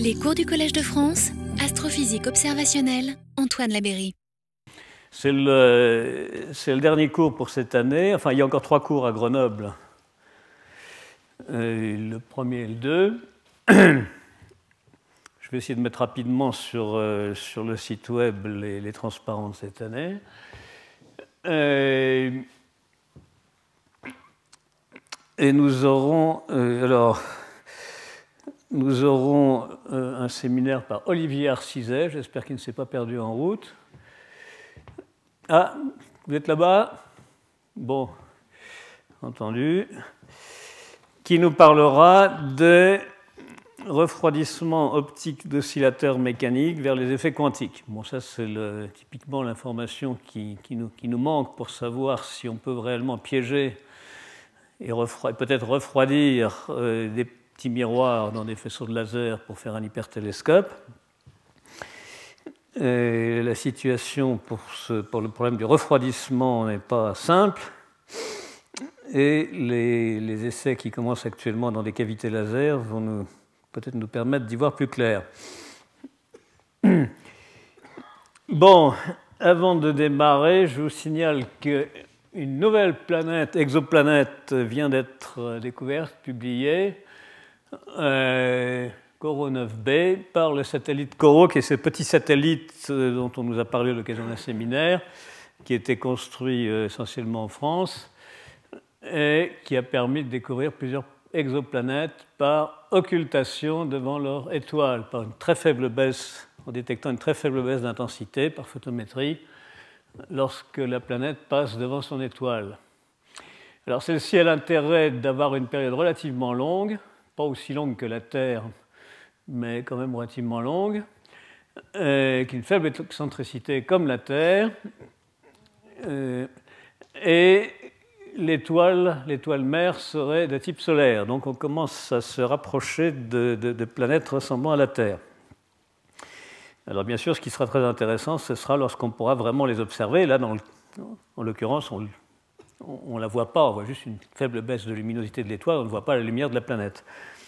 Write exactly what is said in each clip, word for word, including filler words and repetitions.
Les cours du Collège de France, astrophysique observationnelle, Antoine Labeyrie. C'est le, c'est le dernier cours pour cette année. Enfin, il y a encore trois cours à Grenoble. Euh, le premier et le deux. Je vais essayer de mettre rapidement sur, euh, sur le site web les, les transparents de cette année. Euh, et nous aurons, euh, alors, nous aurons euh, un séminaire par Olivier Arcizet. J'espère qu'il ne s'est pas perdu en route. Ah, vous êtes là-bas? Bon, entendu. Qui nous parlera des refroidissements optiques d'oscillateurs mécaniques vers les effets quantiques. Bon, ça, c'est le, typiquement l'information qui, qui, nous, qui nous manque pour savoir si on peut réellement piéger et, refro- et peut-être refroidir euh, des petits miroirs dans des faisceaux de laser pour faire un hypertélescope. Et la situation pour, ce, pour le problème du refroidissement n'est pas simple. Et les, les essais qui commencent actuellement dans des cavités laser vont nous, peut-être nous permettre d'y voir plus clair. Bon, avant de démarrer, je vous signale qu'une nouvelle planète, exoplanète, vient d'être découverte, publiée. Euh, Corot neuf b, par le satellite Corot, qui est ce petit satellite dont on nous a parlé à l'occasion d'un séminaire, qui a été construit essentiellement en France et qui a permis de découvrir plusieurs exoplanètes par occultation devant leur étoile, par une très faible baisse, en détectant une très faible baisse d'intensité par photométrie lorsque la planète passe devant son étoile. Alors celle-ci a l'intérêt d'avoir une période relativement longue, pas aussi longue que la Terre, mais quand même relativement longue, euh, qui a une faible excentricité comme la Terre, euh, et l'étoile, l'étoile mère serait de type solaire. Donc on commence à se rapprocher de, de, de planètes ressemblant à la Terre. Alors bien sûr, ce qui sera très intéressant, ce sera lorsqu'on pourra vraiment les observer. Là, dans le, en l'occurrence, on ne la voit pas, on voit juste une faible baisse de luminosité de l'étoile, on ne voit pas la lumière de la planète.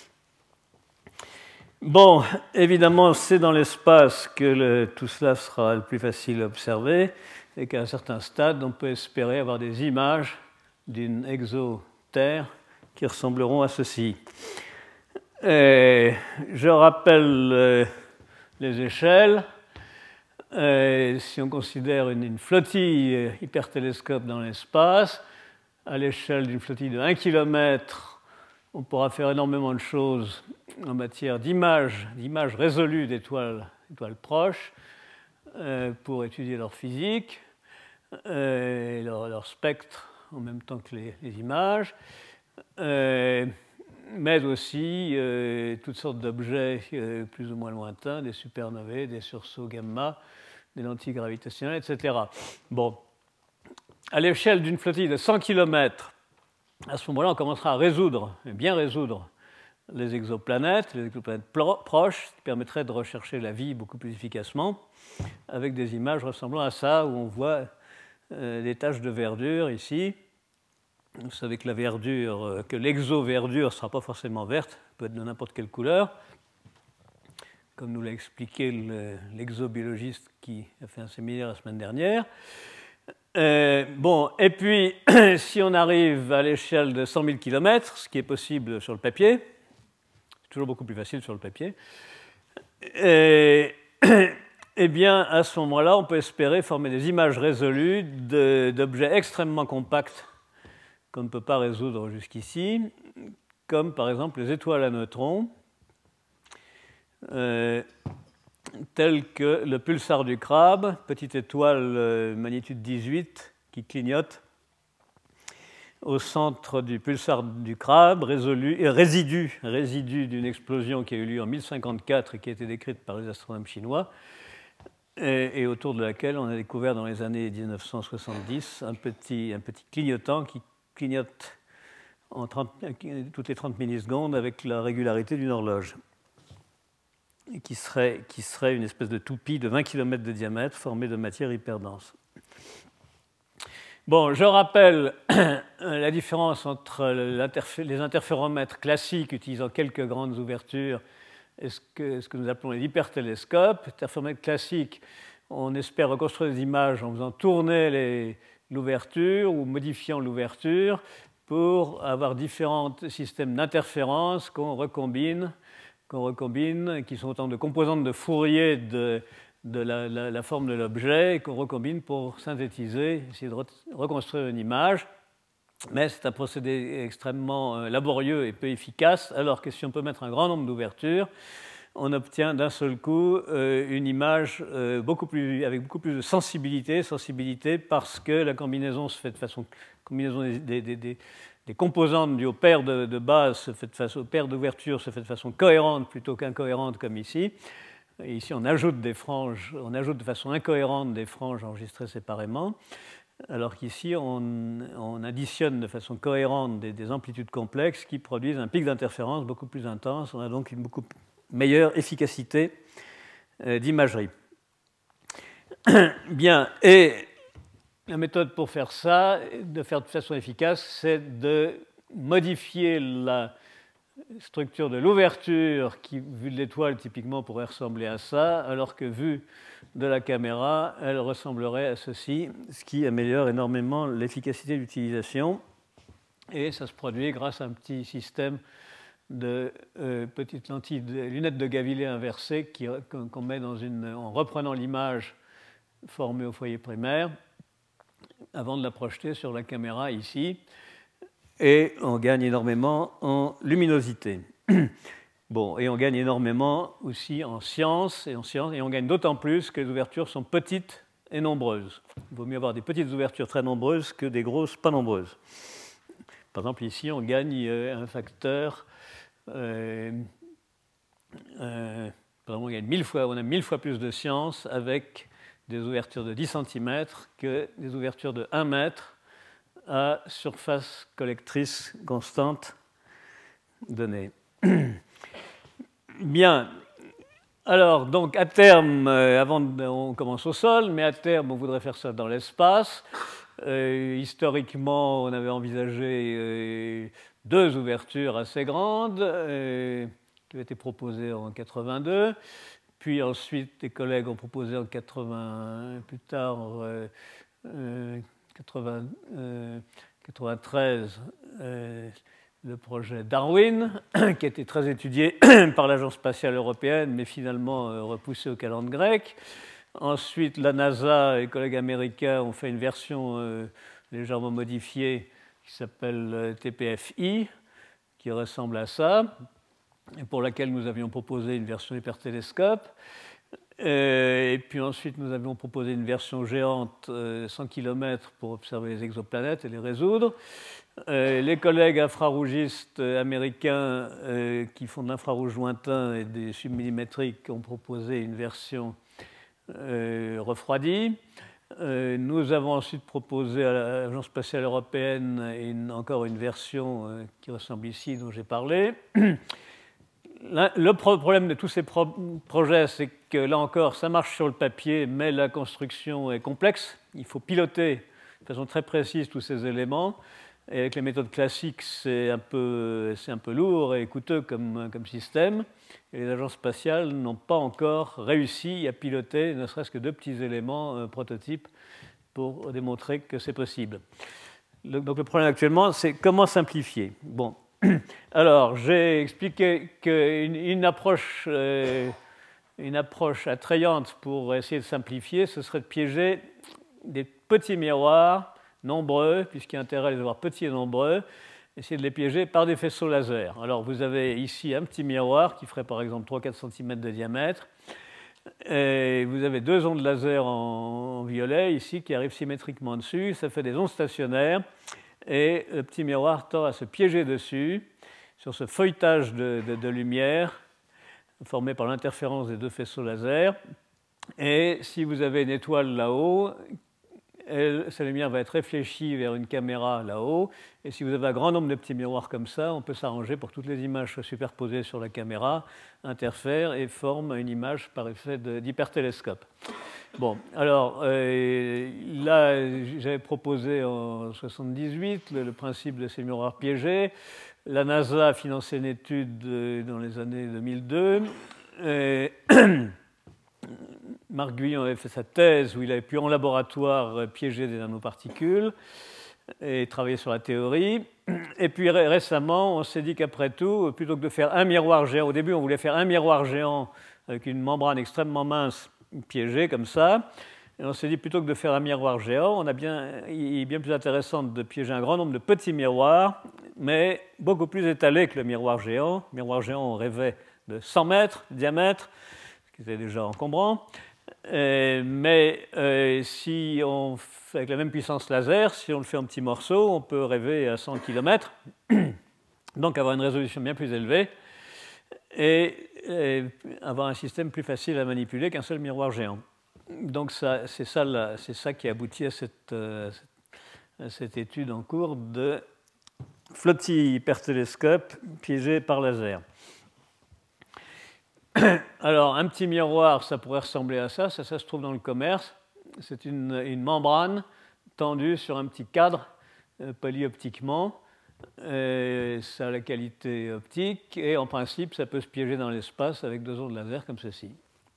Bon, évidemment, c'est dans l'espace que le, tout cela sera le plus facile à observer et qu'à un certain stade, on peut espérer avoir des images d'une exo-Terre qui ressembleront à ceci. Et je rappelle euh, les échelles. Et si on considère une, une flottille hypertélescope dans l'espace, à l'échelle d'une flottille de un kilomètre, on pourra faire énormément de choses en matière d'images, d'images résolues d'étoiles, d'étoiles proches, euh, pour étudier leur physique, euh, leur, leur spectre en même temps que les, les images, euh, mais aussi euh, toutes sortes d'objets euh, plus ou moins lointains, des supernovae, des sursauts gamma, des lentilles gravitationnelles, et cetera. Bon, à l'échelle d'une flottille de cent kilomètres, à ce moment-là, on commencera à résoudre, bien résoudre, les exoplanètes, les exoplanètes proches, ce qui permettrait de rechercher la vie beaucoup plus efficacement, avec des images ressemblant à ça, où on voit euh, des taches de verdure ici. Vous savez que la verdure, euh, que l'exo-verdure ne sera pas forcément verte, elle peut être de n'importe quelle couleur, comme nous l'a expliqué le, l'exobiologiste qui a fait un séminaire la semaine dernière. Euh, bon, et puis, si on arrive à l'échelle de cent mille kilomètres, ce qui est possible sur le papier, c'est toujours beaucoup plus facile sur le papier, et, eh bien, à ce moment-là, on peut espérer former des images résolues de, d'objets extrêmement compacts qu'on ne peut pas résoudre jusqu'ici, comme par exemple les étoiles à neutrons, euh, telles que le pulsar du crabe, petite étoile euh, magnitude dix-huit qui clignote au centre du pulsar du crabe, résolu, euh, résidu, résidu d'une explosion qui a eu lieu en mille cinquante-quatre et qui a été décrite par les astronomes chinois, et, et autour de laquelle on a découvert dans les années dix-neuf cent soixante-dix un petit, un petit clignotant qui clignote en trente, toutes les trente millisecondes avec la régularité d'une horloge, et qui serait, qui serait une espèce de toupie de vingt kilomètres de diamètre formée de matière hyperdense. Bon, je rappelle la différence entre les interféromètres classiques utilisant quelques grandes ouvertures est ce que, ce que nous appelons les hypertélescopes. Interféromètre classique, on espère reconstruire des images en faisant tourner l'ouverture ou modifiant l'ouverture pour avoir différents systèmes d'interférence qu'on recombine, qu'on recombine, qui sont autant de composantes de Fourier de, de la, la, la forme de l'objet, et qu'on recombine pour synthétiser, essayer de re reconstruire une image. Mais c'est un procédé extrêmement laborieux et peu efficace, alors que si on peut mettre un grand nombre d'ouvertures, on obtient d'un seul coup euh, une image euh, beaucoup plus, avec beaucoup plus de sensibilité, sensibilité parce que la combinaison se fait de façon, combinaison des, des, des, des composantes dues aux paires de, de base se fait de façon, aux paires d'ouvertures se fait de façon cohérente plutôt qu'incohérente comme ici. Et ici, on ajoute des franges, on ajoute de façon incohérente des franges enregistrées séparément. Alors qu'ici, on, on additionne de façon cohérente des, des amplitudes complexes qui produisent un pic d'interférence beaucoup plus intense. On a donc une beaucoup meilleure efficacité euh, d'imagerie. Bien, et la méthode pour faire ça, de faire de façon efficace, c'est de modifier la structure de l'ouverture qui, vue de l'étoile, typiquement pourrait ressembler à ça, alors que vue de la caméra, elle ressemblerait à ceci, ce qui améliore énormément l'efficacité d'utilisation. Et ça se produit grâce à un petit système de euh, petites lentilles, de lunettes de Gavillet inversées qu'on met dans une, en reprenant l'image formée au foyer primaire avant de la projeter sur la caméra ici. Et on gagne énormément en luminosité. Bon, et on gagne énormément aussi en science, et en science, et on gagne d'autant plus que les ouvertures sont petites et nombreuses. Il vaut mieux avoir des petites ouvertures très nombreuses que des grosses pas nombreuses. Par exemple, ici, on gagne un facteur, euh, euh, pardon, on gagne mille fois, on a mille fois plus de science avec des ouvertures de dix centimètres que des ouvertures de un mètre à surface collectrice constante donnée. Bien. Alors, donc, à terme, euh, avant de, on commence au sol, mais à terme, on voudrait faire ça dans l'espace. Euh, historiquement, on avait envisagé euh, deux ouvertures assez grandes euh, qui avaient été proposées en quatre-vingt-deux. Puis ensuite, des collègues ont proposé en quatre-vingts, plus tard, euh, euh, quatre-vingts, euh, quatre-vingt-treize, euh, le projet Darwin, qui a été très étudié par l'Agence spatiale européenne, mais finalement euh, repoussé au calendrier grec. Ensuite, la NASA et les collègues américains ont fait une version euh, légèrement modifiée qui s'appelle euh, T P F I, qui ressemble à ça, et pour laquelle nous avions proposé une version hypertélescope. Euh, et puis ensuite, nous avions proposé une version géante, euh, cent kilomètres, pour observer les exoplanètes et les résoudre. Euh, les collègues infrarougistes américains euh, qui font de l'infrarouge lointain et des submillimétriques ont proposé une version euh, refroidie. Euh, nous avons ensuite proposé à l'Agence spatiale européenne une, encore une version euh, qui ressemble ici, dont j'ai parlé. Le problème de tous ces pro projets, c'est que là encore, ça marche sur le papier, mais la construction est complexe. Il faut piloter de façon très précise tous ces éléments. Et avec les méthodes classiques, c'est un peu, c'est un peu lourd et coûteux comme, comme système. Et les agences spatiales n'ont pas encore réussi à piloter ne serait-ce que deux petits éléments euh, prototypes pour démontrer que c'est possible. Le, donc le problème actuellement, c'est comment simplifier. Bon. Alors, j'ai expliqué qu'une une approche, euh, une approche attrayante pour essayer de simplifier, ce serait de piéger des petits miroirs nombreux, puisqu'il y a intérêt à les avoir petits et nombreux, essayer de les piéger par des faisceaux laser. Alors, vous avez ici un petit miroir qui ferait par exemple trois à quatre centimètres de diamètre. Et vous avez deux ondes laser en, en violet ici qui arrivent symétriquement dessus. Ça fait des ondes stationnaires. Et le petit miroir tend à se piéger dessus, sur ce feuilletage de, de, de lumière formé par l'interférence des deux faisceaux laser. Et si vous avez une étoile là-haut, sa lumière va être réfléchie vers une caméra là-haut. Et si vous avez un grand nombre de petits miroirs comme ça, on peut s'arranger pour que toutes les images soient superposées sur la caméra, interfèrent et forment une image par effet d'hypertélescope. Bon, alors euh, là, j'avais proposé en soixante-dix-huit le, le principe de ces miroirs piégés. la NASA a financé une étude dans les années deux mille deux. Et Marc Guyon avait fait sa thèse où il avait pu en laboratoire piéger des nanoparticules et travailler sur la théorie. Et puis récemment, on s'est dit qu'après tout, plutôt que de faire un miroir géant, au début on voulait faire un miroir géant avec une membrane extrêmement mince piégée comme ça, et on s'est dit plutôt que de faire un miroir géant, on a bien, il est bien plus intéressant de piéger un grand nombre de petits miroirs, mais beaucoup plus étalés que le miroir géant. Le miroir géant, on rêvait de cent mètres de diamètre, ce qui était déjà encombrant. Euh, mais euh, si on fait avec la même puissance laser, si on le fait en petits morceaux, on peut rêver à cent kilomètres, donc avoir une résolution bien plus élevée et, et avoir un système plus facile à manipuler qu'un seul miroir géant. Donc ça, c'est, ça, la, c'est ça qui aboutit à cette, euh, à cette étude en cours de flottille hypertélescope piégée par laser. Alors, un petit miroir, ça pourrait ressembler à ça. Ça, ça se trouve dans le commerce. C'est une, une membrane tendue sur un petit cadre euh, polyoptiquement. Et ça a la qualité optique. Et en principe, ça peut se piéger dans l'espace avec deux ondes laser comme ceci.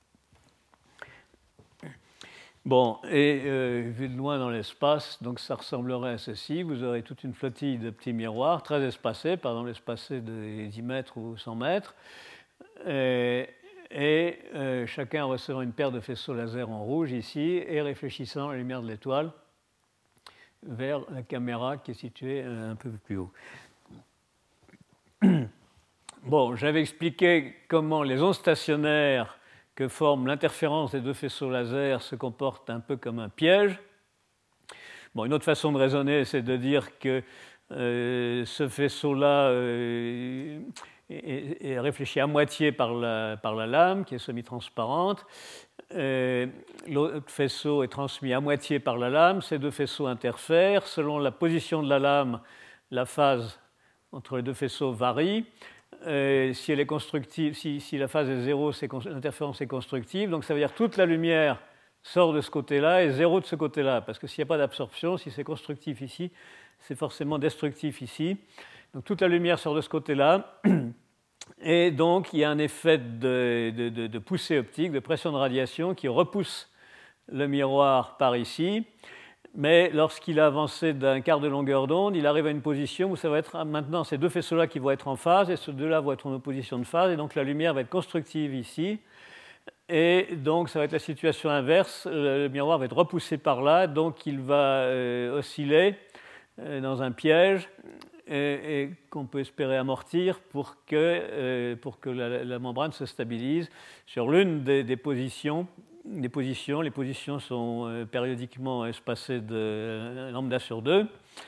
Bon, et euh, vu de loin dans l'espace, donc ça ressemblerait à ceci. Vous aurez toute une flottille de petits miroirs très espacés, par exemple espacés de dix mètres ou cent mètres. Et, et euh, chacun recevant une paire de faisceaux laser en rouge ici et réfléchissant la lumière de l'étoile vers la caméra qui est située un peu plus haut. Bon, j'avais expliqué comment les ondes stationnaires que forme l'interférence des deux faisceaux laser se comportent un peu comme un piège. Bon, une autre façon de raisonner, c'est de dire que euh, ce faisceau-là euh, est, est réfléchi à moitié par la, par la lame, qui est semi-transparente. Euh, l'autre faisceau est transmis à moitié par la lame. Ces deux faisceaux interfèrent. Selon la position de la lame, la phase entre les deux faisceaux varie. Euh, si elle est constructive, si, si la phase est zéro, c'est, l'interférence est constructive. Donc ça veut dire que toute la lumière sort de ce côté-là et zéro de ce côté-là. Parce que s'il n'y a pas d'absorption, si c'est constructif ici, c'est forcément destructif ici. Donc toute la lumière sort de ce côté-là. Et donc il y a un effet de, de, de, de poussée optique, de pression de radiation qui repousse le miroir par ici. Mais lorsqu'il a avancé d'un quart de longueur d'onde, il arrive à une position où ça va être maintenant ces deux faisceaux-là qui vont être en phase et ces deux-là vont être en opposition de phase. Et donc la lumière va être constructive ici. Et donc ça va être la situation inverse. Le miroir va être repoussé par là. Donc il va euh, osciller euh, dans un piège et, et qu'on peut espérer amortir pour que, euh, pour que la, la membrane se stabilise sur l'une des, des positions. Les positions, les positions sont euh, périodiquement espacées de euh, lambda sur deux.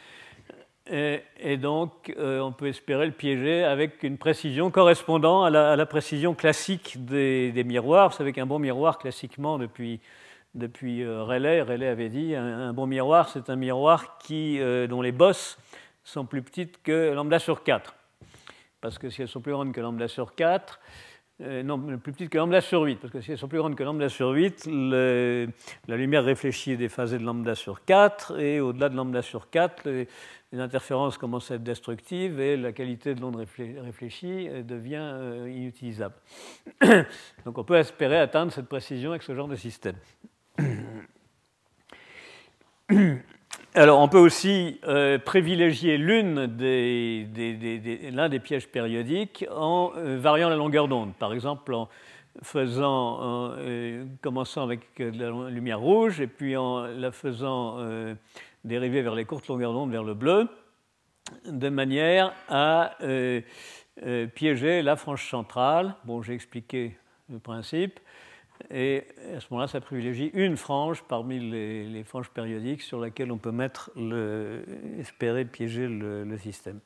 Et, et donc, euh, on peut espérer le piéger avec une précision correspondant à la, à la précision classique des, des miroirs. Vous savez qu'un bon miroir, classiquement, depuis, depuis euh, Rayleigh, Rayleigh avait dit, un, un bon miroir, c'est un miroir qui, euh, dont les bosses sont plus petites que lambda sur quatre. Parce que si elles sont plus grandes que lambda sur quatre, Euh, non, plus petite que lambda sur huit, parce que si elles sont plus grandes que lambda sur huit, le, la lumière réfléchie est déphasée de lambda sur quatre, et au-delà de lambda sur quatre, les, les interférences commencent à être destructives et la qualité de l'onde réfléchie devient euh, inutilisable. Donc on peut espérer atteindre cette précision avec ce genre de système. Alors, on peut aussi euh, privilégier l'une des, des, des, des, l'un des pièges périodiques en euh, variant la longueur d'onde. Par exemple, en faisant, en, euh, commençant avec la lumière rouge et puis en la faisant euh, dériver vers les courtes longueurs d'onde, vers le bleu, de manière à euh, euh, piéger la frange centrale. Bon, j'ai expliqué le principe. Et à ce moment-là, ça privilégie une frange parmi les, les franges périodiques sur laquelle on peut mettre le, espérer piéger le, le système.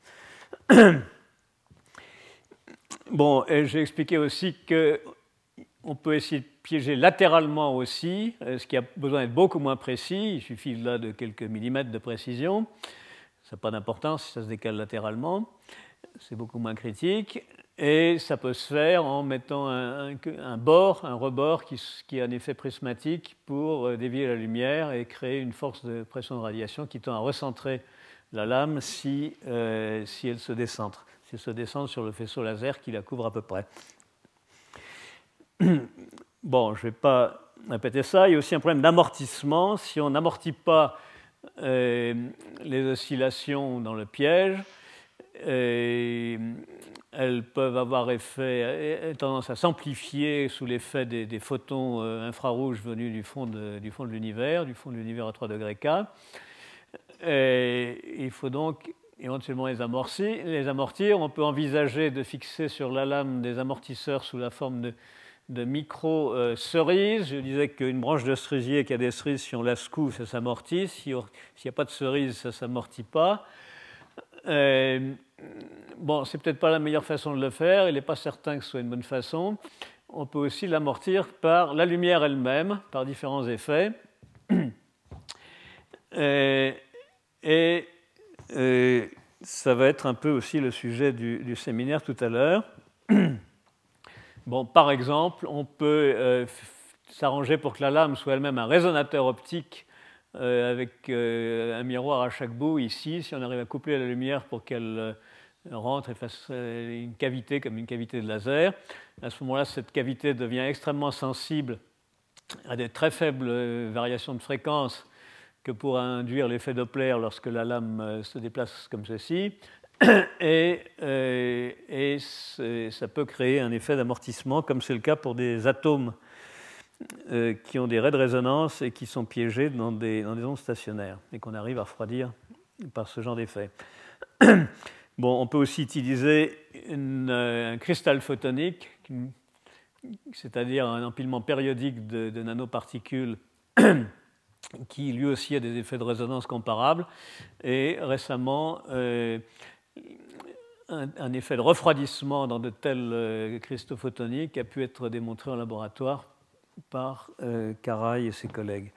Bon, et j'ai expliqué aussi qu'on peut essayer de piéger latéralement aussi, ce qui a besoin d'être beaucoup moins précis. Il suffit là de quelques millimètres de précision. Ça n'a pas d'importance si ça se décale latéralement. C'est beaucoup moins critique. Et ça peut se faire en mettant un, un, un bord, un rebord qui, qui a un effet prismatique pour dévier la lumière et créer une force de pression de radiation qui tend à recentrer la lame si, euh, si elle se décentre. c'est se descendre sur le faisceau laser qui la couvre à peu près. Bon, je ne vais pas répéter ça. Il y a aussi un problème d'amortissement. Si on n'amortit pas euh, les oscillations dans le piège, et elles peuvent avoir effet, tendance à s'amplifier sous l'effet des, des photons euh, infrarouges venus du fond de, du fond de l'univers, du fond de l'univers à trois degrés K. Et il faut donc éventuellement les amortir. les amortir. On peut envisager de fixer sur la lame des amortisseurs sous la forme de, de micro-cerises. Je disais qu'une branche de cerisier qui a des cerises, si on la secoue, ça s'amortit. S'il n'y a pas de cerises, ça ne s'amortit pas. Euh, bon, c'est peut-être pas la meilleure façon de le faire, il n'est pas certain que ce soit une bonne façon. On peut aussi l'amortir par la lumière elle-même, par différents effets. Et, et, et ça va être un peu aussi le sujet du, du séminaire tout à l'heure. Bon, par exemple, on peut euh, s'arranger pour que la lame soit elle-même un résonateur optique Euh, avec euh, un miroir à chaque bout ici, si on arrive à coupler la lumière pour qu'elle euh, rentre et fasse euh, une cavité comme une cavité de laser, à ce moment-là, cette cavité devient extrêmement sensible à des très faibles euh, variations de fréquence que pourra induire l'effet Doppler lorsque la lame euh, se déplace comme ceci, et, euh, et ça peut créer un effet d'amortissement, comme c'est le cas pour des atomes Euh, qui ont des raies de résonance et qui sont piégés dans des, dans des ondes stationnaires et qu'on arrive à refroidir par ce genre d'effet. Bon, on peut aussi utiliser une, un cristal photonique, c'est-à-dire un empilement périodique de, de nanoparticules qui lui aussi a des effets de résonance comparables. Et récemment, euh, un, un effet de refroidissement dans de tels euh, cristaux photoniques a pu être démontré en laboratoire par euh, Caray et ses collègues.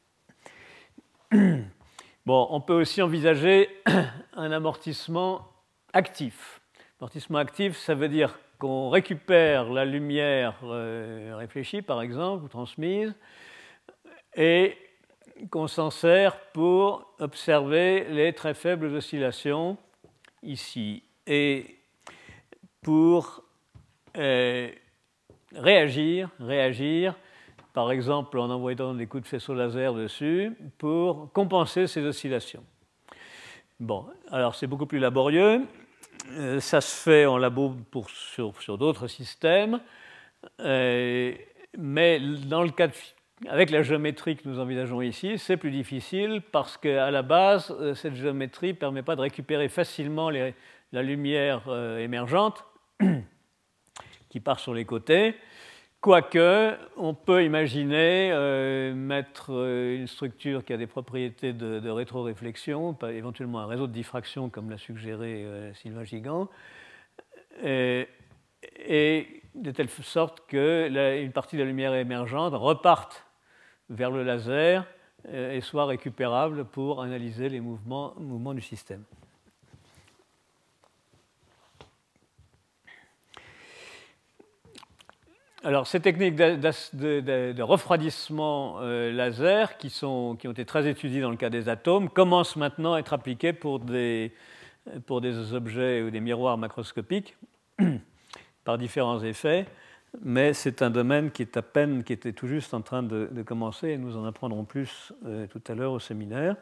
Bon, on peut aussi envisager un amortissement actif. Amortissement actif, ça veut dire qu'on récupère la lumière euh, réfléchie, par exemple, ou transmise, et qu'on s'en sert pour observer les très faibles oscillations ici, et pour euh, réagir, réagir par exemple en envoyant des coups de faisceau laser dessus, pour compenser ces oscillations. Bon, alors c'est beaucoup plus laborieux. Euh, ça se fait en labo pour, sur, sur d'autres systèmes, euh, mais dans le cas de, avec la géométrie que nous envisageons ici, c'est plus difficile parce qu'à la base, cette géométrie ne permet pas de récupérer facilement les, la lumière euh, émergente qui part sur les côtés. Quoique, on peut imaginer euh, mettre euh, une structure qui a des propriétés de, de rétroréflexion, éventuellement un réseau de diffraction comme l'a suggéré euh, Sylvain Gigant, et, et de telle sorte qu'une partie de la lumière émergente reparte vers le laser euh, et soit récupérable pour analyser les mouvements, mouvements du système. Alors, ces techniques de, de, de, de refroidissement euh, laser, qui, sont, qui ont été très étudiées dans le cas des atomes, commencent maintenant à être appliquées pour des, pour des objets ou des miroirs macroscopiques par différents effets, mais c'est un domaine qui est à peine, qui était tout juste en train de, de commencer, et nous en apprendrons plus euh, tout à l'heure au séminaire.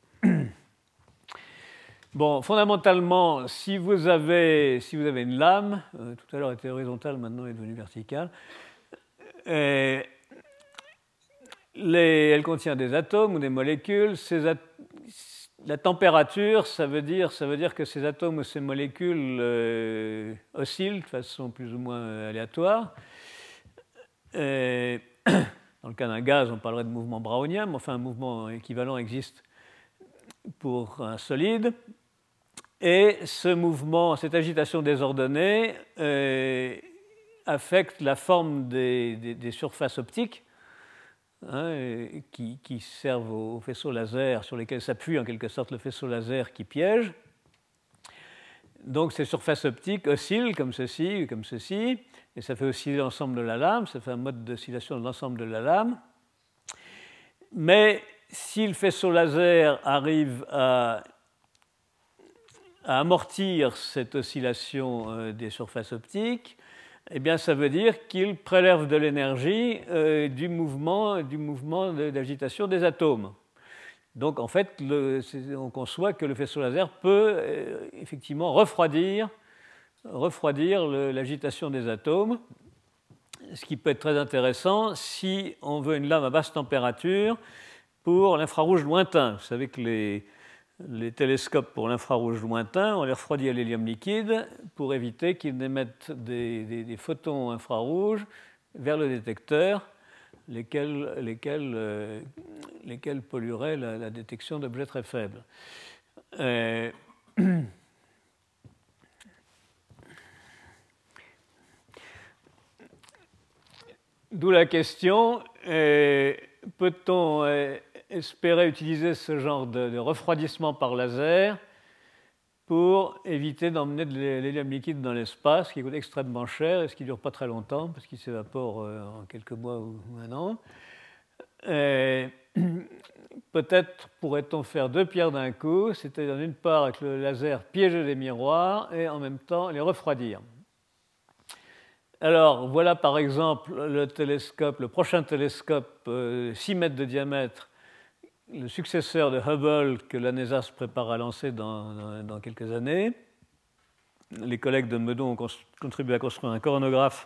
Bon, fondamentalement, si vous avez, si vous avez une lame, euh, tout à l'heure elle était horizontale, maintenant elle est devenue verticale, et les, elle contient des atomes ou des molécules. Ces at la température, ça veut dire, ça veut dire que ces atomes ou ces molécules euh, oscillent de façon plus ou moins aléatoire. Et dans le cas d'un gaz, on parlerait de mouvement brownien, mais enfin un mouvement équivalent existe pour un solide. Et ce mouvement, cette agitation désordonnée euh, affecte la forme des, des, des surfaces optiques hein, qui, qui servent au faisceau laser, sur lesquels s'appuie en quelque sorte le faisceau laser qui piège. Donc ces surfaces optiques oscillent comme ceci, comme ceci, et ça fait osciller l'ensemble de la lame, ça fait un mode d'oscillation de l'ensemble de la lame. Mais si le faisceau laser arrive à à amortir cette oscillation euh, des surfaces optiques, eh bien, ça veut dire qu'il prélève de l'énergie euh, du mouvement, du mouvement d'agitation des atomes. Donc, en fait, le, on conçoit que le faisceau laser peut euh, effectivement refroidir, refroidir l'agitation des atomes, ce qui peut être très intéressant si on veut une lame à basse température pour l'infrarouge lointain. Vous savez que les, les télescopes pour l'infrarouge lointain, on les refroidit à l'hélium liquide pour éviter qu'ils n'émettent des, des, des photons infrarouges vers le détecteur, lesquels, lesquels, euh, lesquels pollueraient la, la détection d'objets très faibles. Euh, D'où la question, euh, peut-on euh, espérer utiliser ce genre de, de refroidissement par laser pour éviter d'emmener de l'hélium liquide dans l'espace, qui coûte extrêmement cher et ce qui ne dure pas très longtemps, parce qu'il s'évapore euh, en quelques mois ou un an. Euh, peut-être pourrait-on faire deux pierres d'un coup, c'est-à-dire d'une part avec le laser piéger les miroirs et en même temps les refroidir. Alors, voilà par exemple le télescope, le prochain télescope euh, six mètres de diamètre, le successeur de Hubble que la NASA se prépare à lancer dans, dans, dans quelques années. Les collègues de Meudon ont contribué à construire un coronographe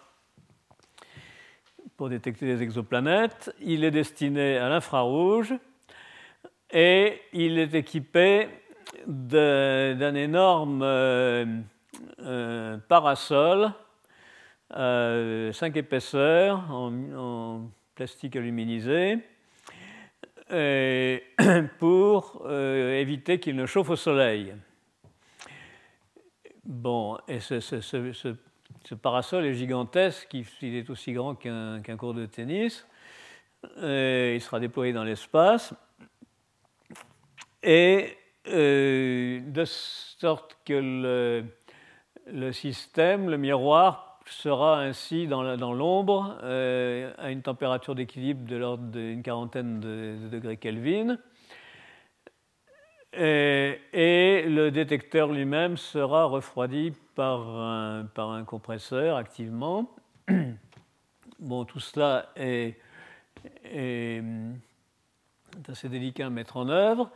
pour détecter les exoplanètes. Il est destiné à l'infrarouge et il est équipé d'un énorme euh, euh, parasol Euh, cinq épaisseurs en, en plastique aluminisé et pour euh, éviter qu'il ne chauffe au soleil. Bon, et ce, ce, ce, ce, ce parasol est gigantesque, il est aussi grand qu'un qu'un court de tennis, et il sera déployé dans l'espace, et euh, de sorte que le, le système, le miroir, sera ainsi dans l'ombre euh, à une température d'équilibre de l'ordre d'une quarantaine de, de degrés Kelvin. Et, et le détecteur lui-même sera refroidi par un, par un compresseur activement. Bon, tout cela est, est, est assez délicat à mettre en œuvre.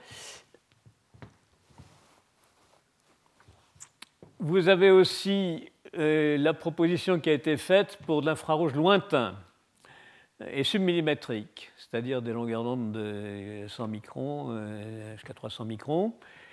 Vous avez aussi euh, la proposition qui a été faite pour de l'infrarouge lointain et submillimétrique, c'est-à-dire des longueurs d'onde de cent microns euh, jusqu'à trois cents microns,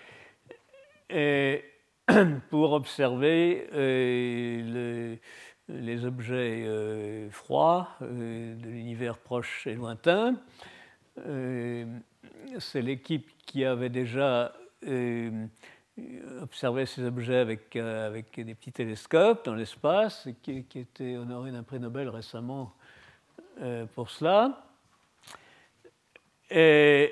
et pour observer euh, le, les objets euh, froids euh, de l'univers proche et lointain. Euh, C'est l'équipe qui avait déjà euh, observé ces objets avec, euh, avec des petits télescopes dans l'espace, qui, qui était honoré d'un prix Nobel récemment euh, pour cela. Et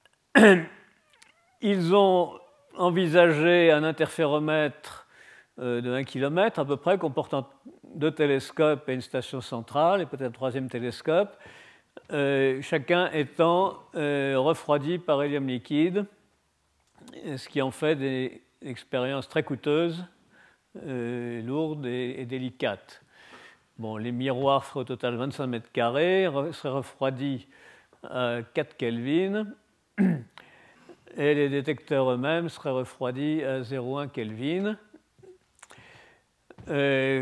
ils ont envisagé un interféromètre euh, de un kilomètre à peu près, comportant deux télescopes et une station centrale, et peut-être un troisième télescope, euh, chacun étant euh, refroidi par hélium liquide, ce qui en fait des expériences très coûteuses, euh, lourdes et, et délicates. Bon, les miroirs feraient au total vingt-cinq mètres carrés, seraient refroidis à quatre Kelvin, et les détecteurs eux-mêmes seraient refroidis à zéro virgule un Kelvin. Euh,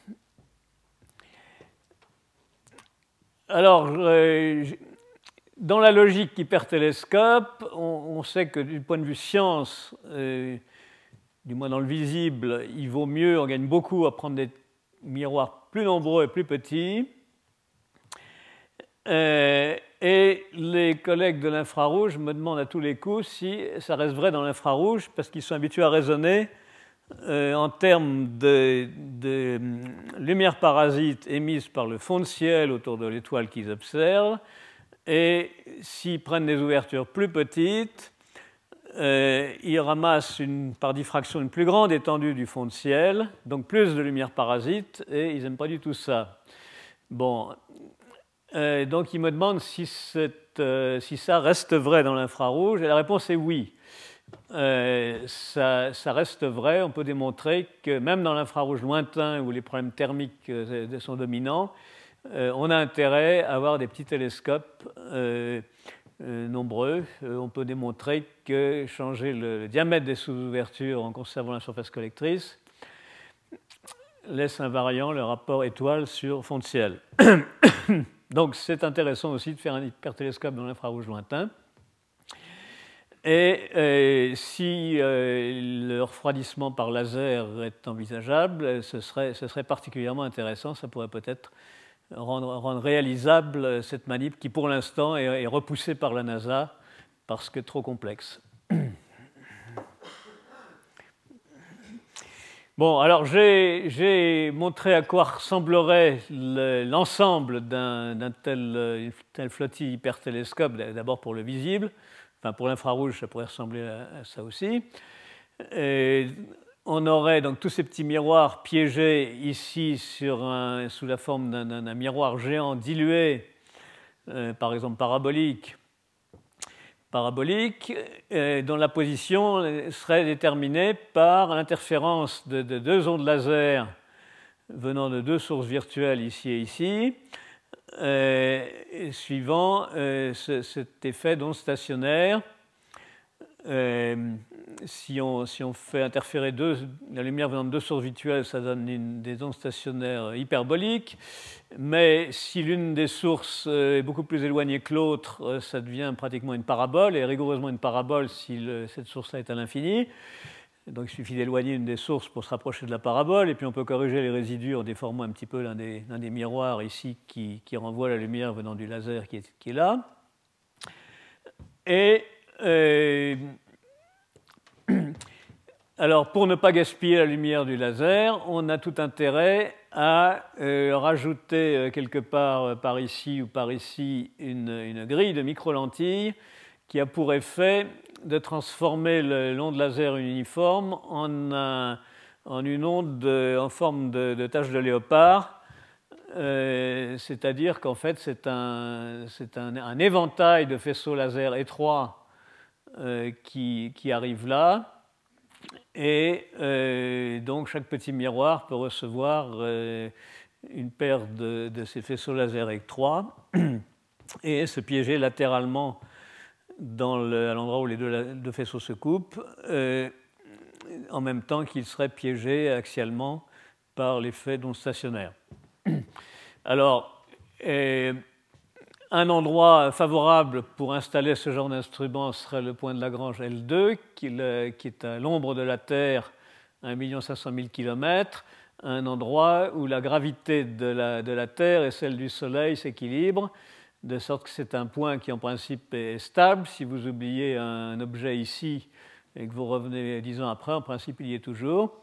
alors, euh, dans la logique hypertélescope, on, on sait que du point de vue science, euh, du moins dans le visible, il vaut mieux, on gagne beaucoup à prendre des miroirs plus nombreux et plus petits. Euh, et les collègues de l'infrarouge me demandent à tous les coups si ça reste vrai dans l'infrarouge, parce qu'ils sont habitués à raisonner euh, en termes de, de lumière parasite émise par le fond de ciel autour de l'étoile qu'ils observent. Et s'ils prennent des ouvertures plus petites, euh, ils ramassent une, par diffraction une plus grande étendue du fond de ciel, donc plus de lumière parasite, et ils n'aiment pas du tout ça. Bon, euh, donc ils me demandent si, cette, euh, si ça reste vrai dans l'infrarouge, et la réponse est oui. euh, ça, ça reste vrai. On peut démontrer que même dans l'infrarouge lointain, où les problèmes thermiques euh, sont dominants, euh, on a intérêt à avoir des petits télescopes euh, euh, nombreux. Euh, on peut démontrer que changer le, le diamètre des sous-ouvertures en conservant la surface collectrice laisse invariant le rapport étoile sur fond de ciel. Donc c'est intéressant aussi de faire un hypertélescope dans l'infrarouge lointain. Et euh, si euh, le refroidissement par laser est envisageable, ce serait, ce serait particulièrement intéressant. Ça pourrait peut-être rendre, rendre réalisable cette manip qui, pour l'instant, est, est repoussée par la NASA parce que trop complexe. Bon, alors j'ai, j'ai montré à quoi ressemblerait le, l'ensemble d'un, d'un tel, tel flottille hypertélescope, d'abord pour le visible, enfin pour l'infrarouge, ça pourrait ressembler à, à ça aussi. Et on aurait donc tous ces petits miroirs piégés ici sur un, sous la forme d'un, d'un, d'un miroir géant dilué, euh, par exemple parabolique, parabolique euh, dont la position serait déterminée par l'interférence de, de deux ondes laser venant de deux sources virtuelles ici et ici, euh, suivant euh, ce, cet effet d'onde stationnaire. Euh, si, on, si on fait interférer deux, la lumière venant de deux sources virtuelles, ça donne une, des ondes stationnaires hyperboliques. Mais si l'une des sources est beaucoup plus éloignée que l'autre, ça devient pratiquement une parabole, et rigoureusement une parabole si le, cette source-là est à l'infini. Donc il suffit d'éloigner une des sources pour se rapprocher de la parabole, et puis on peut corriger les résidus en déformant un petit peu l'un des, l'un des miroirs ici qui, qui renvoie la lumière venant du laser qui est, qui est là. Et euh, alors pour ne pas gaspiller la lumière du laser, on a tout intérêt à euh, rajouter euh, quelque part euh, par ici ou par ici une, une grille de micro-lentilles qui a pour effet de transformer l'onde laser uniforme en, un, en une onde de, en forme de, de tache de léopard, euh, c'est-à-dire qu'en fait c'est, un, c'est un, un éventail de faisceaux laser étroits euh, qui, qui arrive là. Et euh, donc chaque petit miroir peut recevoir euh, une paire de, de ces faisceaux laser étroits et se piéger latéralement dans le, à l'endroit où les deux, deux faisceaux se coupent, euh, en même temps qu'ils seraient piégés axialement par l'effet d'onde stationnaire. Alors, euh, un endroit favorable pour installer ce genre d'instrument serait le point de Lagrange L deux, qui, le, qui est à l'ombre de la Terre, à un million cinq cent mille kilomètres, un endroit où la gravité de la, de la Terre et celle du Soleil s'équilibrent, de sorte que c'est un point qui en principe est stable. Si vous oubliez un objet ici et que vous revenez dix ans après, en principe il y est toujours.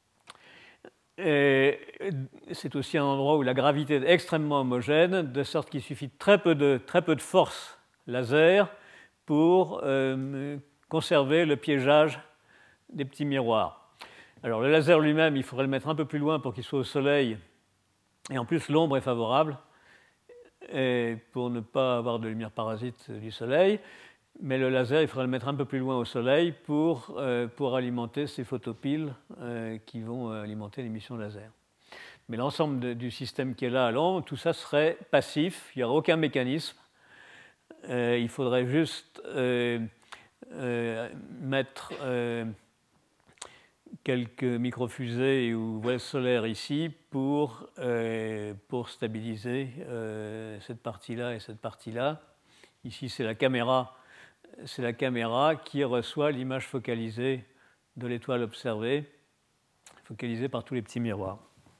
Et c'est aussi un endroit où la gravité est extrêmement homogène, de sorte qu'il suffit de très peu de, très peu de force laser pour euh, conserver le piégeage des petits miroirs. Alors le laser lui-même, il faudrait le mettre un peu plus loin pour qu'il soit au soleil, et en plus l'ombre est favorable, et pour ne pas avoir de lumière parasite du soleil. Mais le laser, il faudrait le mettre un peu plus loin au soleil pour, euh, pour alimenter ces photopiles euh, qui vont alimenter l'émission laser. Mais l'ensemble de, du système qui est là à l'ombre, tout ça serait passif, il n'y aurait aucun mécanisme. Euh, il faudrait juste euh, euh, mettre euh, quelques microfusées ou voiles solaires ici pour, euh, pour stabiliser euh, cette partie-là et cette partie-là. Ici, c'est la caméra. C'est la caméra qui reçoit l'image focalisée de l'étoile observée, focalisée par tous les petits miroirs.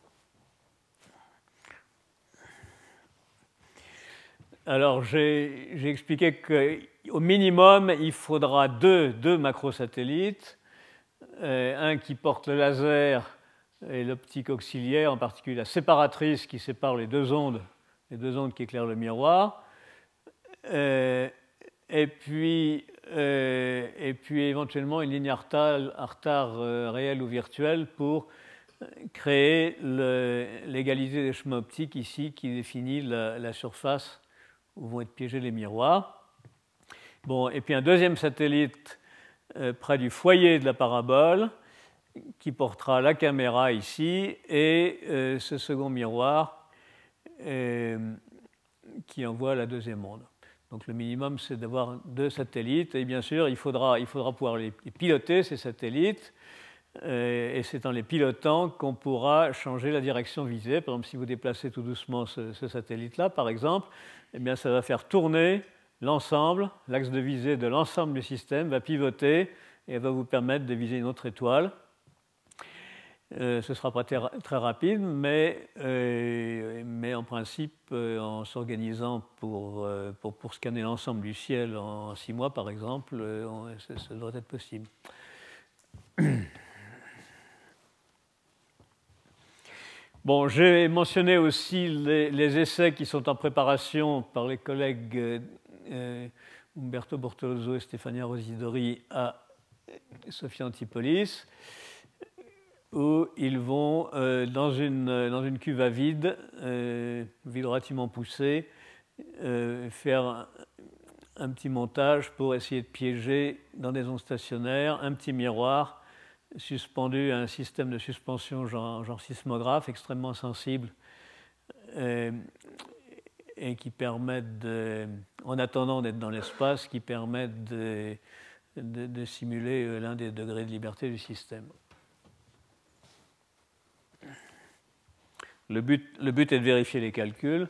Alors, j'ai, j'ai expliqué qu'au minimum, il faudra deux, deux macrosatellites, euh, un qui porte le laser et l'optique auxiliaire, en particulier la séparatrice qui sépare les deux ondes, les deux ondes qui éclairent le miroir. Euh, Et puis, euh, et puis éventuellement une ligne à retard, à retard euh, réel ou virtuel pour créer le, l'égalité des chemins optiques ici qui définit la, la surface où vont être piégés les miroirs. Bon, et puis un deuxième satellite euh, près du foyer de la parabole, qui portera la caméra ici, et euh, ce second miroir euh, qui envoie la deuxième onde. Donc le minimum, c'est d'avoir deux satellites, et bien sûr, il faudra, il faudra pouvoir les, les piloter, ces satellites, euh, et c'est en les pilotant qu'on pourra changer la direction visée. Par exemple, si vous déplacez tout doucement ce, ce satellite-là, par exemple, eh bien, ça va faire tourner l'ensemble, l'axe de visée de l'ensemble du système va pivoter et va vous permettre de viser une autre étoile. Euh, ce ne sera pas très, très rapide, mais, euh, mais en principe, euh, en s'organisant pour, euh, pour, pour scanner l'ensemble du ciel en six mois, par exemple, euh, on, ça, ça devrait être possible. Bon, j'ai mentionné aussi les, les essais qui sont en préparation par les collègues euh, Umberto Bortolozzo et Stefania Rosidori à Sophia Antipolis, où ils vont, euh, dans, une, dans une cuve à vide, euh, vide relativement poussée, euh, faire un, un petit montage pour essayer de piéger dans des ondes stationnaires un petit miroir suspendu à un système de suspension genre, genre sismographe extrêmement sensible euh, et qui permet, de, en attendant d'être dans l'espace, qui permet de, de, de simuler l'un des degrés de liberté du système. Le but, le but est de vérifier les calculs.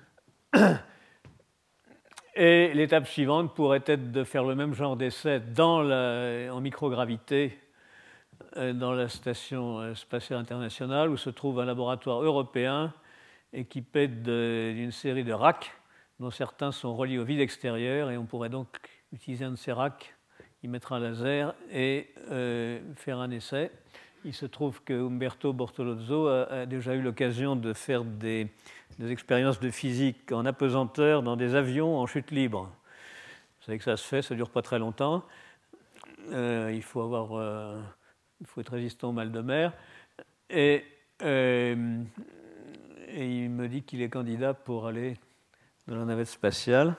Et l'étape suivante pourrait être de faire le même genre d'essai dans la, en microgravité dans la Station spatiale internationale, où se trouve un laboratoire européen équipé d'une série de racks, dont certains sont reliés au vide extérieur, et on pourrait donc utiliser un de ces racks, y mettre un laser et euh, faire un essai. Il se trouve que Umberto Bortolozzo a, a déjà eu l'occasion de faire des, des expériences de physique en apesanteur dans des avions en chute libre. Vous savez que ça se fait, ça ne dure pas très longtemps. Euh, il faut avoir, euh, il faut être résistant au mal de mer. Et, euh, et il me dit qu'il est candidat pour aller dans la navette spatiale.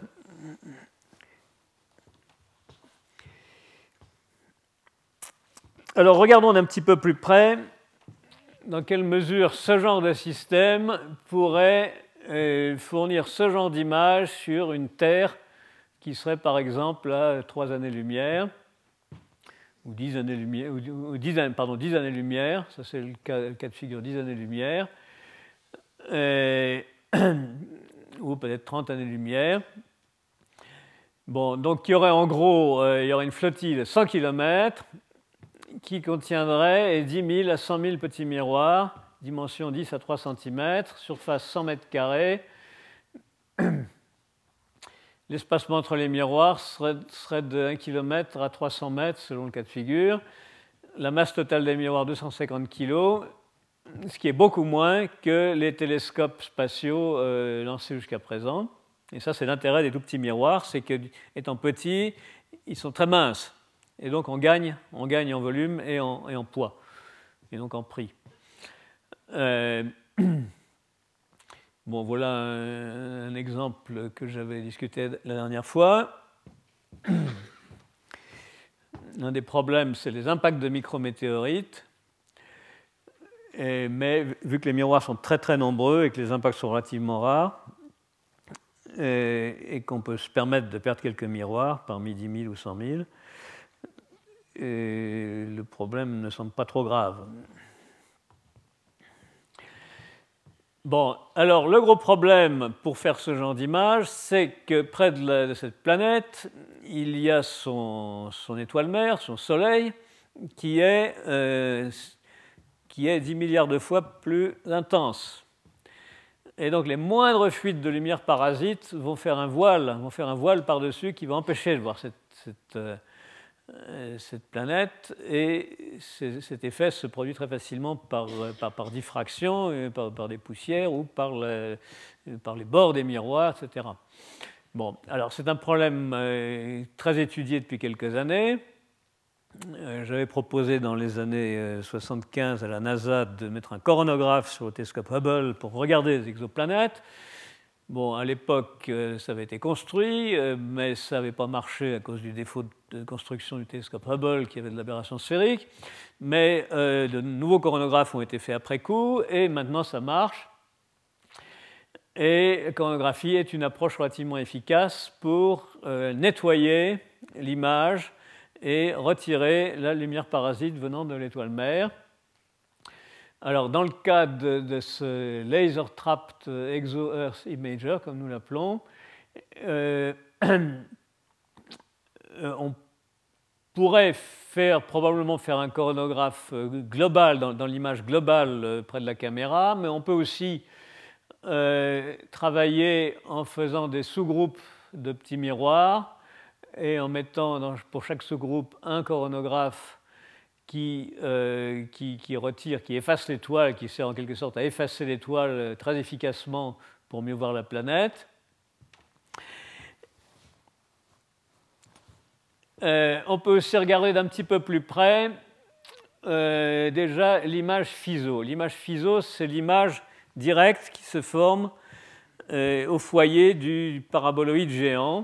Alors, regardons d'un petit peu plus près dans quelle mesure ce genre de système pourrait euh, fournir ce genre d'image sur une Terre qui serait par exemple à trois années-lumière, ou dix années-lumière, ou dix, pardon, dix années-lumière, ça c'est le cas, le cas de figure dix années-lumière, ou peut-être trente années-lumière. Bon, donc il y aurait en gros euh, il y aurait une flottille de cent kilomètres qui contiendrait dix mille à cent mille petits miroirs, dimension dix à trois centimètres, surface cent mètres carrés. L'espacement entre les miroirs serait, serait de un kilomètre à trois cents mètres selon le cas de figure. La masse totale des miroirs, deux cent cinquante kilos, ce qui est beaucoup moins que les télescopes spatiaux euh, lancés jusqu'à présent. Et ça, c'est l'intérêt des tout petits miroirs, c'est qu'étant petits, ils sont très minces. Et donc, on gagne, on gagne en volume et en, et en poids, et donc en prix. Euh, bon, voilà un, un exemple que j'avais discuté la dernière fois. Un des problèmes, c'est les impacts de micrométéorites. Et, mais vu que les miroirs sont très très nombreux et que les impacts sont relativement rares, et, et qu'on peut se permettre de perdre quelques miroirs parmi dix mille ou cent mille, et le problème ne semble pas trop grave. Bon, alors le gros problème pour faire ce genre d'image, c'est que près de, la, de cette planète, il y a son, son étoile mère, son Soleil, qui est, euh, qui est dix milliards de fois plus intense. Et donc les moindres fuites de lumière parasite vont faire un voile, vont faire un voile par-dessus qui va empêcher de voir cette, cette euh, cette planète, et cet effet se produit très facilement par, par, par diffraction, par, par des poussières ou par, le, par les bords des miroirs, et cetera. Bon, alors c'est un problème euh, très étudié depuis quelques années. Euh, j'avais proposé dans les années euh, soixante-quinze à la NASA de mettre un coronographe sur le télescope Hubble pour regarder les exoplanètes. Bon, à l'époque, euh, ça avait été construit, euh, mais ça n'avait pas marché à cause du défaut de construction du télescope Hubble, qui avait de l'aberration sphérique. Mais euh, de nouveaux coronographes ont été faits après coup, et maintenant ça marche. Et la coronographie est une approche relativement efficace pour euh, nettoyer l'image et retirer la lumière parasite venant de l'étoile mère. Alors, dans le cas de, de ce Laser Trapped Exo-Earth Imager, comme nous l'appelons, euh, on pourrait faire, probablement faire un coronographe global, dans, dans l'image globale près de la caméra, mais on peut aussi euh, travailler en faisant des sous-groupes de petits miroirs et en mettant dans, pour chaque sous-groupe un coronographe Qui, euh, qui, qui retire, qui efface l'étoile, qui sert en quelque sorte à effacer l'étoile très efficacement pour mieux voir la planète. Euh, on peut aussi regarder d'un petit peu plus près euh, déjà l'image F I S O. L'image F I S O, c'est l'image directe qui se forme euh, au foyer du paraboloïde géant.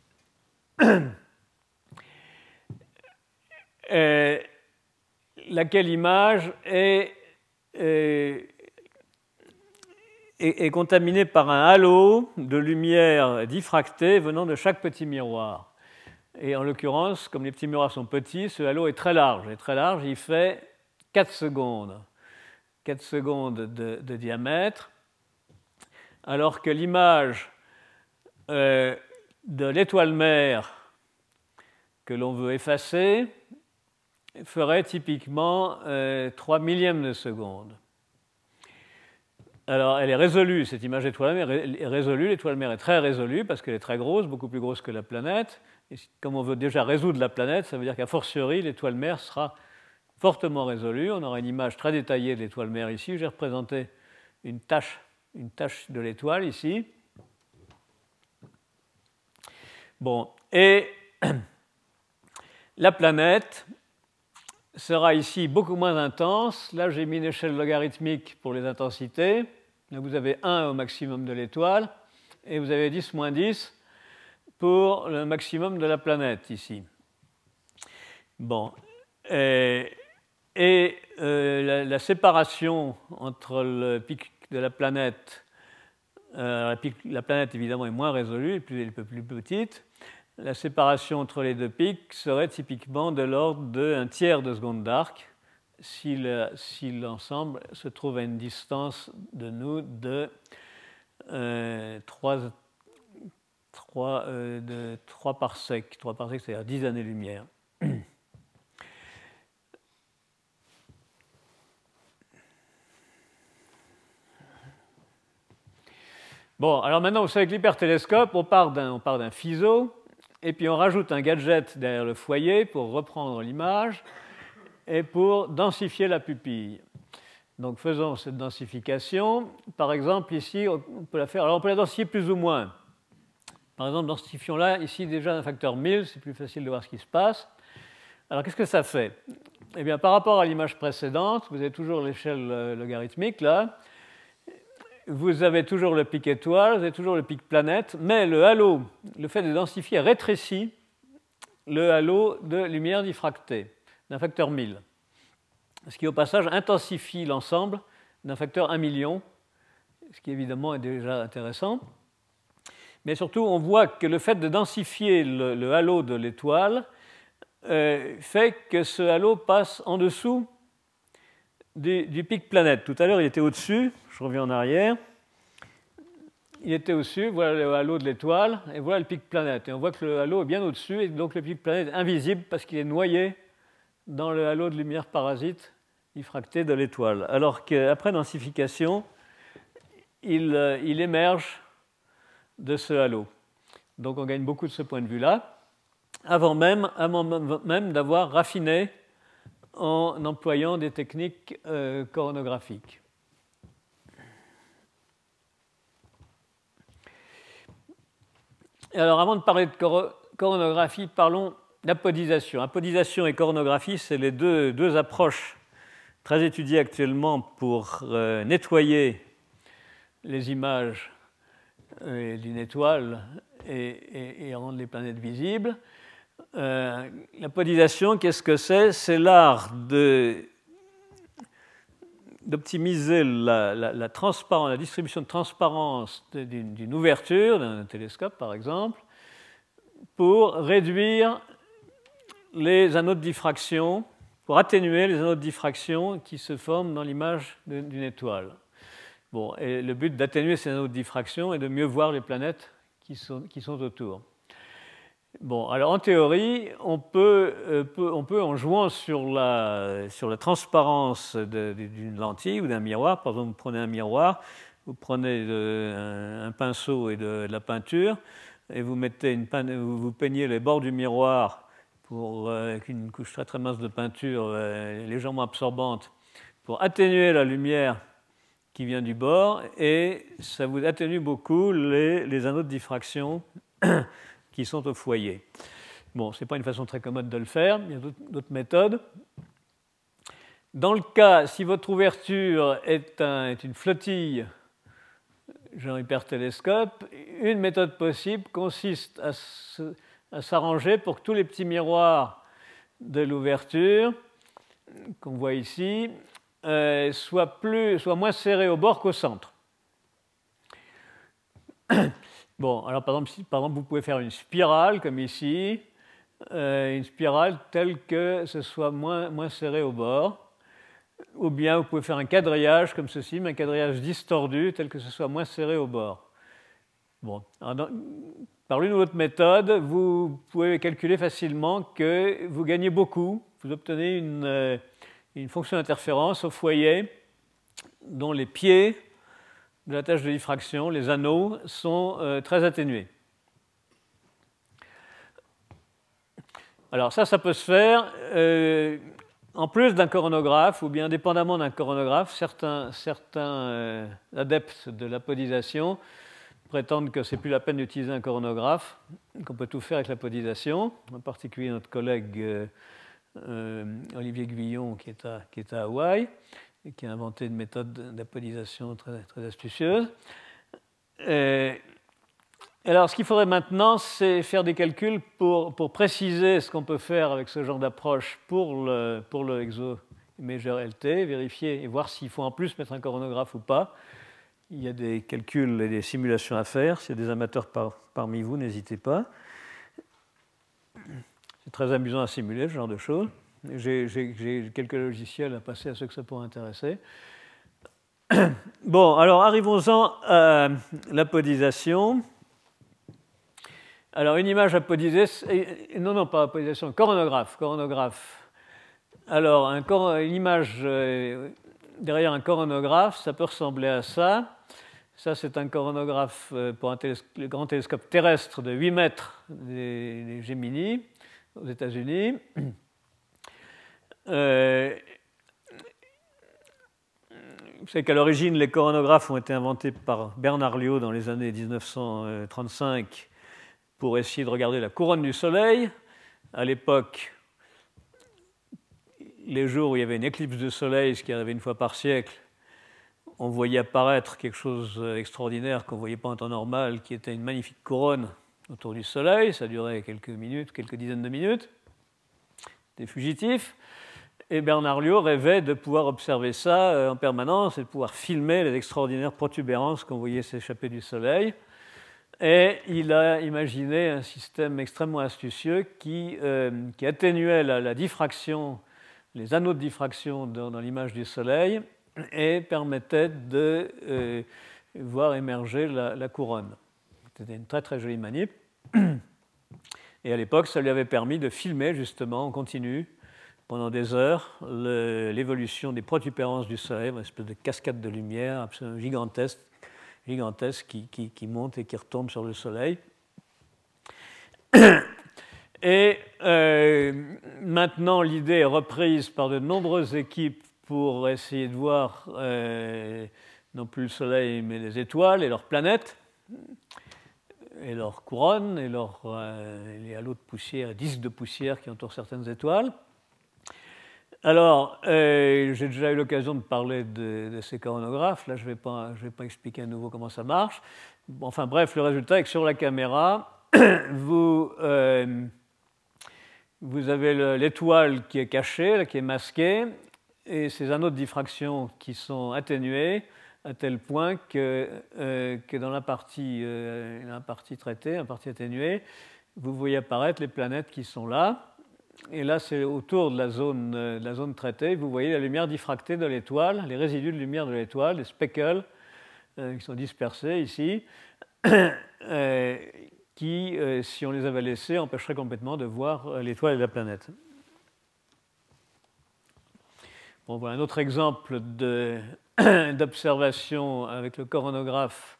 euh, laquelle image est, est, est, est contaminée par un halo de lumière diffractée venant de chaque petit miroir. Et en l'occurrence, comme les petits miroirs sont petits, ce halo est très large. Et très large, il fait quatre secondes. quatre secondes de, de diamètre, alors que l'image euh, de l'étoile mère que l'on veut effacer ferait typiquement euh, trois millièmes de seconde. Alors, elle est résolue, cette image d'étoile mère est résolue. L'étoile mère est très résolue parce qu'elle est très grosse, beaucoup plus grosse que la planète. Et comme on veut déjà résoudre la planète, ça veut dire qu'à fortiori, l'étoile mère sera fortement résolue. On aura une image très détaillée de l'étoile mère ici. J'ai représenté une tache, une tache de l'étoile ici. Bon, et la planète sera ici beaucoup moins intense. Là, j'ai mis une échelle logarithmique pour les intensités. Là, vous avez un au maximum de l'étoile et vous avez dix moins dix pour le maximum de la planète ici. Bon. Et, et euh, la, la séparation entre le pic de la planète, euh, la, pic, la planète évidemment est moins résolue, elle est un peu plus petite. La séparation entre les deux pics serait typiquement de l'ordre d'un tiers de seconde d'arc si, le, si l'ensemble se trouve à une distance de nous de euh, trois, trois, euh, de trois parsecs, trois parsecs, c'est-à-dire dix années-lumière. Bon, alors maintenant, vous savez que l'hypertélescope, on part d'un, on part d'un F I S O, et puis on rajoute un gadget derrière le foyer pour reprendre l'image et pour densifier la pupille. Donc faisons cette densification. Par exemple, ici, on peut la faire. Alors on peut la densifier plus ou moins. Par exemple, densifions-la ici déjà d'un facteur mille, c'est plus facile de voir ce qui se passe. Alors qu'est-ce que ça fait? Eh bien, par rapport à l'image précédente, vous avez toujours l'échelle logarithmique là. Vous avez toujours le pic étoile, vous avez toujours le pic planète, mais le halo, le fait de densifier rétrécit le halo de lumière diffractée d'un facteur mille. Ce qui au passage intensifie l'ensemble d'un facteur un million, ce qui évidemment est déjà intéressant. Mais surtout, on voit que le fait de densifier le, le halo de l'étoile euh, fait que ce halo passe en dessous du, du pic planète. Tout à l'heure, il était au-dessus. Je reviens en arrière. Il était au-dessus, voilà le halo de l'étoile, et voilà le pic planète. Et on voit que le halo est bien au-dessus, et donc le pic planète est invisible parce qu'il est noyé dans le halo de lumière parasite diffracté de l'étoile. Alors qu'après densification, il, il émerge de ce halo. Donc on gagne beaucoup de ce point de vue-là, avant même, avant même d'avoir raffiné en employant des techniques euh, coronographiques. Alors, avant de parler de cor- coronographie, parlons d'apodisation. Apodisation et coronographie, c'est les deux, deux approches très étudiées actuellement pour euh, nettoyer les images euh, d'une étoile et, et, et rendre les planètes visibles. Euh, l'apodisation, qu'est-ce que c'est? C'est l'art de, d'optimiser la, la, la, transparence, la distribution de transparence d'une, d'une ouverture d'un télescope, par exemple, pour réduire les anneaux de diffraction, pour atténuer les anneaux de diffraction qui se forment dans l'image d'une étoile. Bon, et le but d'atténuer ces anneaux de diffraction est de mieux voir les planètes qui sont, qui sont autour. Bon, alors en théorie, on peut, euh, peut, on peut en jouant sur la, sur la transparence de, d'une lentille ou d'un miroir, par exemple, vous prenez un miroir, vous prenez de, un, un pinceau et de, de la peinture, et vous, mettez une, vous peignez les bords du miroir pour, euh, avec une couche très très mince de peinture euh, légèrement absorbante pour atténuer la lumière qui vient du bord, et ça vous atténue beaucoup les, les anneaux de diffraction qui sont au foyer. Bon, ce n'est pas une façon très commode de le faire, il y a d'autres, d'autres méthodes. Dans le cas, si votre ouverture est, un, est une flottille, genre hypertélescope, une méthode possible consiste à, se, à s'arranger pour que tous les petits miroirs de l'ouverture, qu'on voit ici, euh, soient, plus, soient moins serrés au bord qu'au centre. Bon, alors par exemple, si, par exemple, vous pouvez faire une spirale, comme ici, euh, une spirale telle que ce soit moins, moins serré au bord, ou bien vous pouvez faire un quadrillage comme ceci, mais un quadrillage distordu, tel que ce soit moins serré au bord. Bon, alors dans, par l'une ou l'autre méthode, vous pouvez calculer facilement que vous gagnez beaucoup, vous obtenez une, euh, une fonction d'interférence au foyer dont les pieds de la tâche de diffraction, les anneaux, sont euh, très atténués. Alors ça, ça peut se faire euh, en plus d'un coronographe, ou bien indépendamment d'un coronographe. Certains, certains euh, adeptes de l'apodisation prétendent que ce n'est plus la peine d'utiliser un coronographe, qu'on peut tout faire avec l'apodisation, en particulier notre collègue euh, euh, Olivier Guillon, qui est à, qui est à Hawaï, et qui a inventé une méthode d'apodisation très, très astucieuse. Et alors, ce qu'il faudrait maintenant, c'est faire des calculs pour, pour préciser ce qu'on peut faire avec ce genre d'approche pour le, pour le Exo Imager L T, vérifier et voir s'il faut en plus mettre un coronographe ou pas. Il y a des calculs et des simulations à faire. S'il y a des amateurs par, parmi vous, n'hésitez pas. C'est très amusant à simuler, ce genre de choses. J'ai, j'ai, j'ai quelques logiciels à passer à ceux que ça pourrait intéresser. Bon, alors arrivons-en à l'apodisation. Alors, une image apodisée, non, non, pas apodisation, coronographe, coronographe. Alors, un cor, une image euh, derrière un coronographe, ça peut ressembler à ça. Ça, c'est un coronographe pour un télescope, le grand télescope terrestre de huit mètres des, des Gemini aux États-Unis. Euh, vous savez qu'à l'origine, les coronographes ont été inventés par Bernard Liot dans les années dix-neuf cent trente-cinq pour essayer de regarder la couronne du Soleil. À l'époque, les jours où il y avait une éclipse de Soleil, ce qui arrivait une fois par siècle, on voyait apparaître quelque chose d'extraordinaire qu'on ne voyait pas en temps normal, qui était une magnifique couronne autour du Soleil. Ça durait quelques minutes, quelques dizaines de minutes. C'était fugitif. Et Bernard Liot rêvait de pouvoir observer ça en permanence et de pouvoir filmer les extraordinaires protubérances qu'on voyait s'échapper du Soleil. Et il a imaginé un système extrêmement astucieux qui, euh, qui atténuait la, la diffraction, les anneaux de diffraction dans, dans l'image du Soleil et permettait de euh, voir émerger la, la couronne. C'était une très très jolie manip. Et à l'époque, ça lui avait permis de filmer justement en continu pendant des heures le, l'évolution des protubérances du Soleil, une espèce de cascade de lumière absolument gigantesque, gigantesque qui, qui, qui monte et qui retombe sur le Soleil. Et euh, maintenant, l'idée est reprise par de nombreuses équipes pour essayer de voir euh, non plus le Soleil, mais les étoiles et leurs planètes, et leurs couronnes, et leurs, euh, les halos de poussière, disques de poussière qui entourent certaines étoiles. Alors, euh, j'ai déjà eu l'occasion de parler de, de ces coronographes. Là, je ne vais pas, je vais pas expliquer à nouveau comment ça marche. Enfin bref, le résultat est que sur la caméra, vous, euh, vous avez l'étoile qui est cachée, qui est masquée, et ces anneaux de diffraction qui sont atténués à tel point que, euh, que dans la partie, euh, la partie traitée, la partie atténuée, vous voyez apparaître les planètes qui sont là. Et là, c'est autour de la zone, de la zone traitée, vous voyez la lumière diffractée de l'étoile, les résidus de lumière de l'étoile, les speckles euh, qui sont dispersés ici, euh, qui, euh, si on les avait laissés, empêcheraient complètement de voir l'étoile et la planète. Bon, voilà un autre exemple de, d'observation avec le coronographe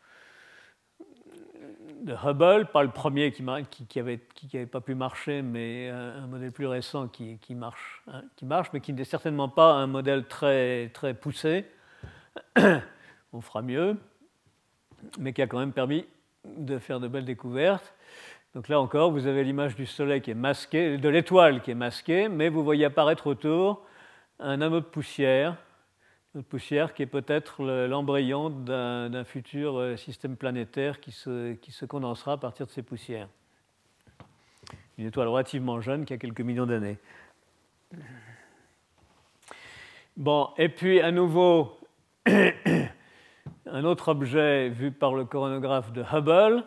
de Hubble, pas le premier qui n'avait qui, qui qui, qui pas pu marcher, mais un, un modèle plus récent qui, qui, marche, hein, qui marche, mais qui n'est certainement pas un modèle très, très poussé. On fera mieux, mais qui a quand même permis de faire de belles découvertes. Donc là encore, vous avez l'image du Soleil qui est masquée, de l'étoile qui est masquée, mais vous voyez apparaître autour un anneau de poussière, de poussière qui est peut-être l'embryon d'un, d'un futur système planétaire qui se, qui se condensera à partir de ces poussières. Une étoile relativement jeune qui a quelques millions d'années. Bon, et puis à nouveau, un autre objet vu par le coronographe de Hubble,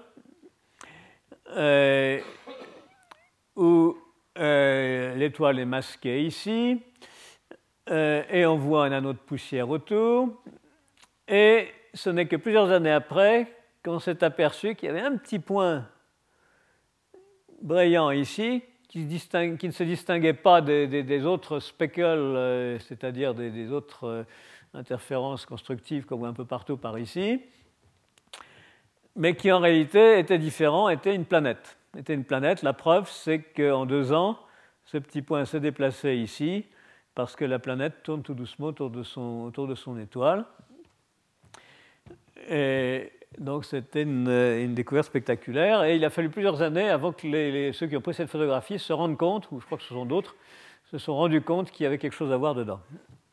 euh, où euh, l'étoile est masquée ici, euh, et on voit un anneau de poussière autour, et ce n'est que plusieurs années après qu'on s'est aperçu qu'il y avait un petit point brillant ici, qui, distingue, qui ne se distinguait pas des, des, des autres speckles, euh, c'est-à-dire des, des autres euh, interférences constructives qu'on voit un peu partout par ici, mais qui en réalité était différent, était une planète. Était une planète. La preuve, c'est qu'en deux ans, ce petit point s'est déplacé ici, parce que la planète tourne tout doucement autour de son, autour de son étoile. Et donc c'était une, une découverte spectaculaire, et il a fallu plusieurs années avant que les, les, ceux qui ont pris cette photographie se rendent compte, ou je crois que ce sont d'autres, se sont rendus compte qu'il y avait quelque chose à voir dedans.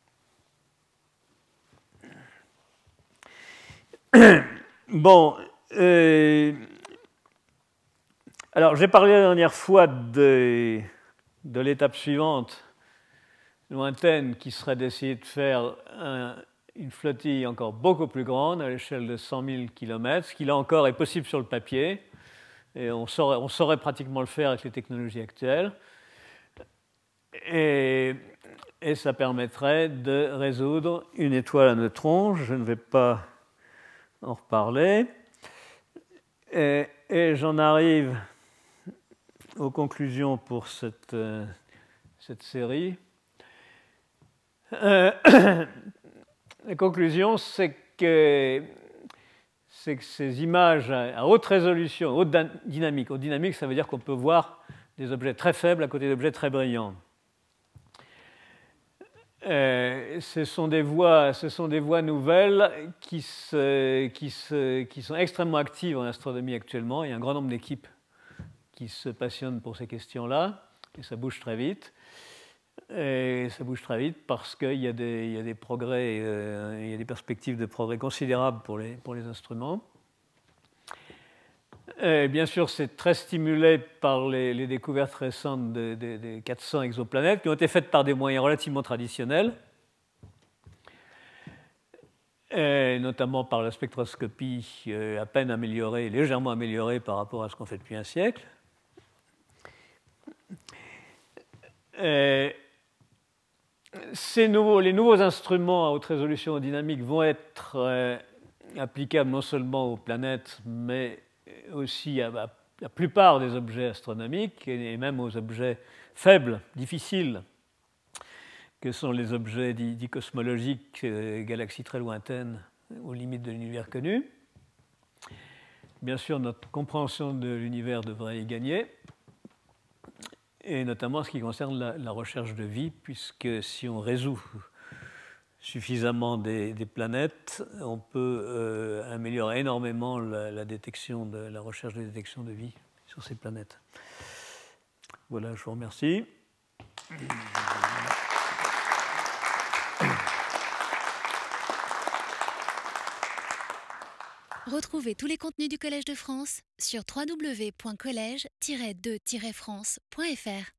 Bon, euh, alors j'ai parlé la dernière fois de, de l'étape suivante, lointaine, qui serait d'essayer de faire un, une flottille encore beaucoup plus grande, à l'échelle de cent mille kilomètres, ce qui là encore est possible sur le papier, et on saurait, on saurait pratiquement le faire avec les technologies actuelles, et, et ça permettrait de résoudre une étoile à neutrons. Je ne vais pas en reparler, et, et j'en arrive aux conclusions pour cette, euh, cette série. Euh, la conclusion, c'est que, c'est que ces images à haute résolution, haute dynamique, haute dynamique, ça veut dire qu'on peut voir des objets très faibles à côté d'objets très brillants. Euh, ce sont des voies, ce sont des voies nouvelles qui, se, qui, se, qui sont extrêmement actives en astronomie actuellement. Il y a un grand nombre d'équipes qui se passionnent pour ces questions-là, et ça bouge très vite. Et ça bouge très vite parce qu'il y a des, il y a des progrès, euh, il y a des perspectives de progrès considérables pour les, pour les instruments. Et bien sûr, c'est très stimulé par les, les découvertes récentes des de, de quatre cents exoplanètes qui ont été faites par des moyens relativement traditionnels, et notamment par la spectroscopie euh, à peine améliorée, légèrement améliorée par rapport à ce qu'on fait depuis un siècle. Et ces nouveaux, les nouveaux instruments à haute résolution dynamique vont être euh, applicables non seulement aux planètes, mais aussi à, à la plupart des objets astronomiques, et même aux objets faibles, difficiles, que sont les objets dits, dits cosmologiques, euh, galaxies très lointaines, aux limites de l'univers connu. Bien sûr, notre compréhension de l'univers devrait y gagner, et notamment en ce qui concerne la, la recherche de vie, puisque si on résout suffisamment des, des planètes, on peut euh, améliorer énormément la, la, détection de, la recherche de détection de vie sur ces planètes. Voilà, je vous remercie. Retrouvez tous les contenus du Collège de France sur w w w point collège tiret de tiret france point f r.